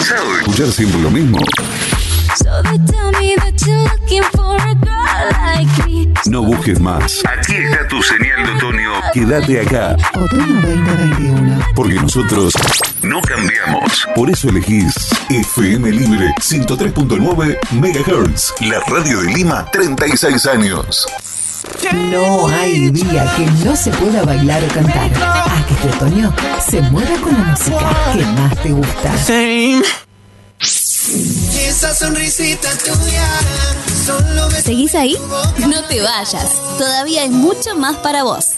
¿Cansado de escuchar siempre lo mismo? No busques más. Aquí está tu señal de otoño. Quédate acá. Otoño 2021. Porque nosotros no cambiamos. Por eso elegís FM Libre 103.9 MHz. La radio de Lima, 36 años. No hay día que no se pueda bailar o cantar. A que este otoño se mueva con la música que más te gusta. Esa sonrisita tuya, solo me... ¿Seguís ahí? No te vayas. Todavía hay mucho más para vos.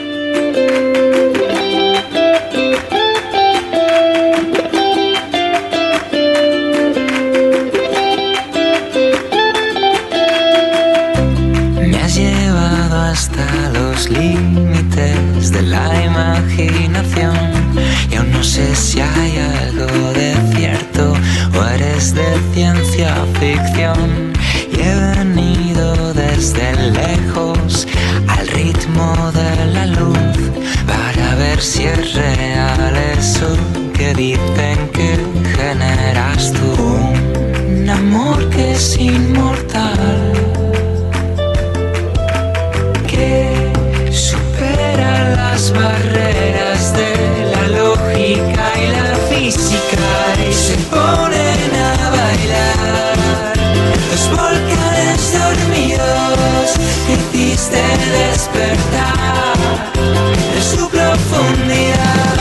Me has llevado hasta los límites de la imaginación y aún no sé si hay algo de cierto o eres de ciencia ficción. Y he venido desde lejos al ritmo de la luz para ver si es real eso que dicen que generas tú. Un amor que es inmortal, que supera las barreras de la lógica y la física y se ponen a bailar los volcanes dormidos que hiciste despertar en su profundidad.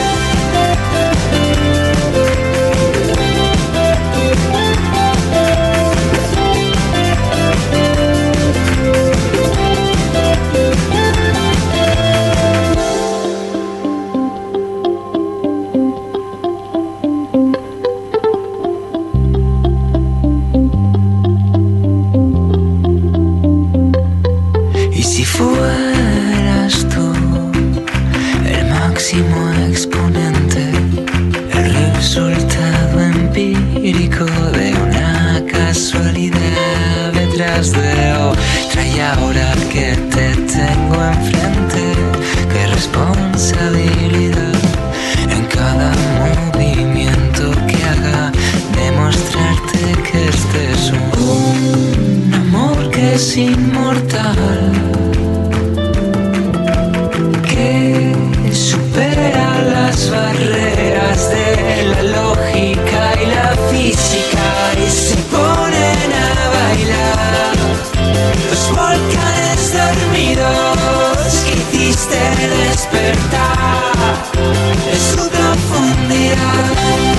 Fueras tú el máximo exponente, el resultado empírico de una casualidad detrás de otra, y ahora que te tengo enfrente, qué responsabilidad en cada movimiento que haga, demostrarte que este es un amor que es inmortal, que supera las barreras de la lógica y la física y se ponen a bailar los volcanes dormidos que hiciste despertar en su profundidad.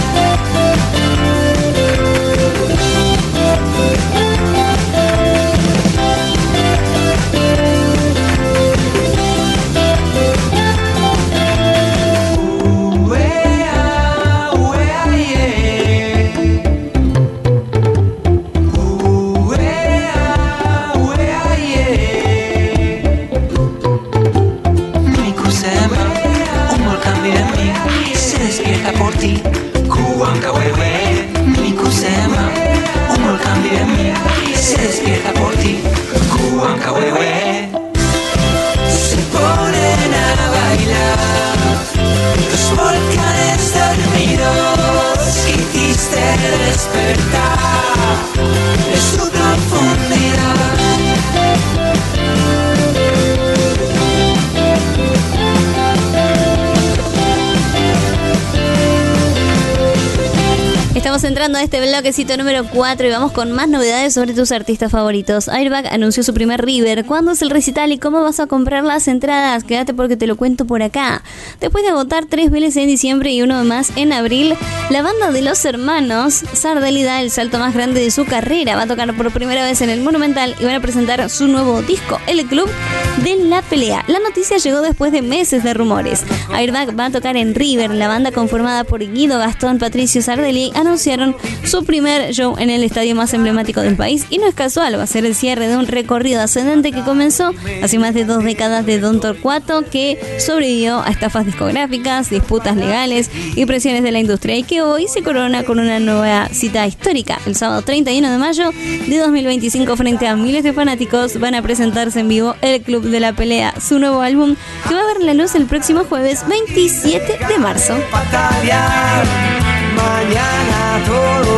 Estamos entrando a este bloquecito número 4 y vamos con más novedades sobre tus artistas favoritos. Airbag anunció su primer River. ¿Cuándo es el recital y cómo vas a comprar las entradas? Quédate porque te lo cuento por acá. Después de agotar 3 veles en diciembre y uno más en abril, la banda de los hermanos Sardelli da el salto más grande de su carrera. Va a tocar por primera vez en el Monumental y van a presentar su nuevo disco, El Club de la Pelea. La noticia llegó después de meses de rumores. Airbag va a tocar en River. La banda, conformada por Guido, Gastón, Patricio y Sardelli, anunciaron su primer show en el estadio más emblemático del país, y no es casual, va a ser el cierre de un recorrido ascendente que comenzó hace más de 2 décadas de Don Torcuato, que sobrevivió a estafas discográficas, disputas legales y presiones de la industria, y que hoy se corona con una nueva cita histórica. El sábado 31 de mayo de 2025, frente a miles de fanáticos, van a presentarse en vivo El Club de la Pelea, su nuevo álbum, que va a ver la luz el próximo jueves 27 de marzo. Mañana todo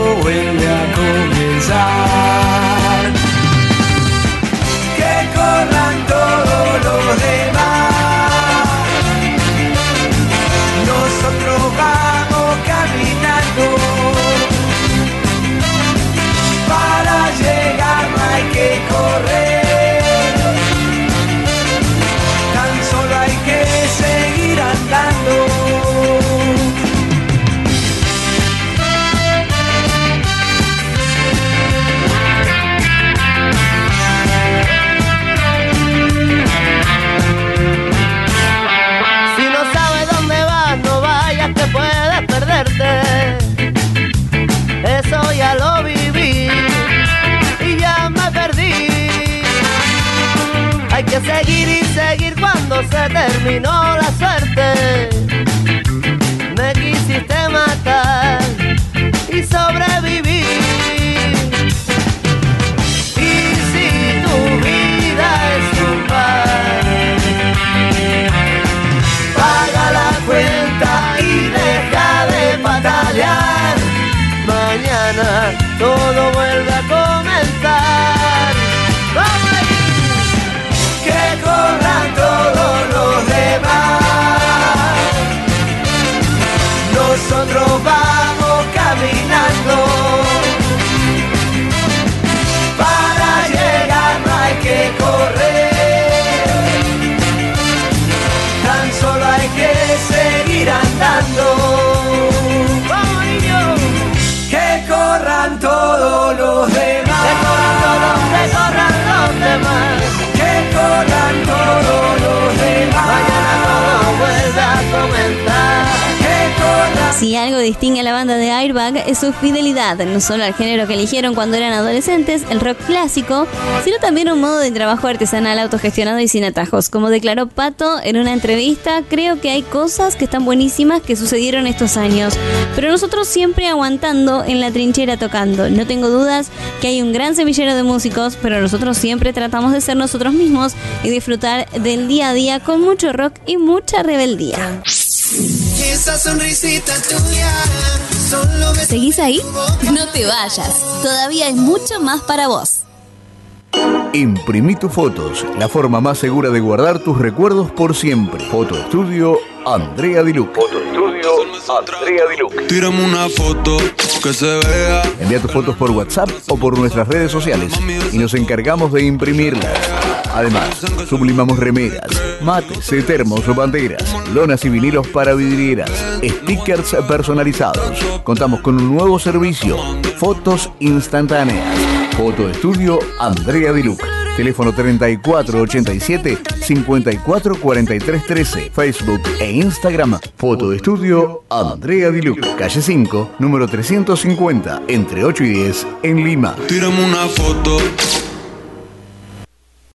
cuando se terminó la suerte, me quisiste matar y sobrevivir. Y si tu vida es un bar, paga la cuenta y deja de patalear. Mañana todo vuelve a comenzar. ¡Vamos ahí! Que corran todos los demás. Nosotros vamos caminando. Para llegar no hay que correr. Tan solo hay que seguir andando. ¡Vamos, niños! Que corran todos los demás. Que corran todos, que corran los demás. Que corran todos los demás. Mañana todo vuelve a comenzar. Que corran. Si algo distingue a la banda de Airbag es su fidelidad, no solo al género que eligieron cuando eran adolescentes, el rock clásico, sino también un modo de trabajo artesanal autogestionado y sin atajos. Como declaró Pato en una entrevista, creo que hay cosas que están buenísimas que sucedieron estos años, pero nosotros siempre aguantando en la trinchera tocando. No tengo dudas que hay un gran semillero de músicos, pero nosotros siempre tratamos de ser nosotros mismos y disfrutar del día a día con mucho rock y mucha rebeldía. Esa sonrisita tuya, solo me... ¿Seguís ahí? No te vayas, todavía hay mucho más para vos. Imprimí tus fotos, la forma más segura de guardar tus recuerdos por siempre. Foto Estudio Andrea Diluc. Foto Estudio Andrea Diluc. Tírame una foto que se vea. Envía tus fotos por WhatsApp o por nuestras redes sociales y nos encargamos de imprimirlas. Además, sublimamos remeras, mates, termos, banderas, lonas y vinilos para vidrieras, stickers personalizados. Contamos con un nuevo servicio, fotos instantáneas. Foto Estudio Andrea Diluc. Teléfono 3487-544313. Facebook e Instagram. Foto Estudio Andrea Diluc. Calle 5, número 350, entre 8 y 10, en Lima. Tírame una foto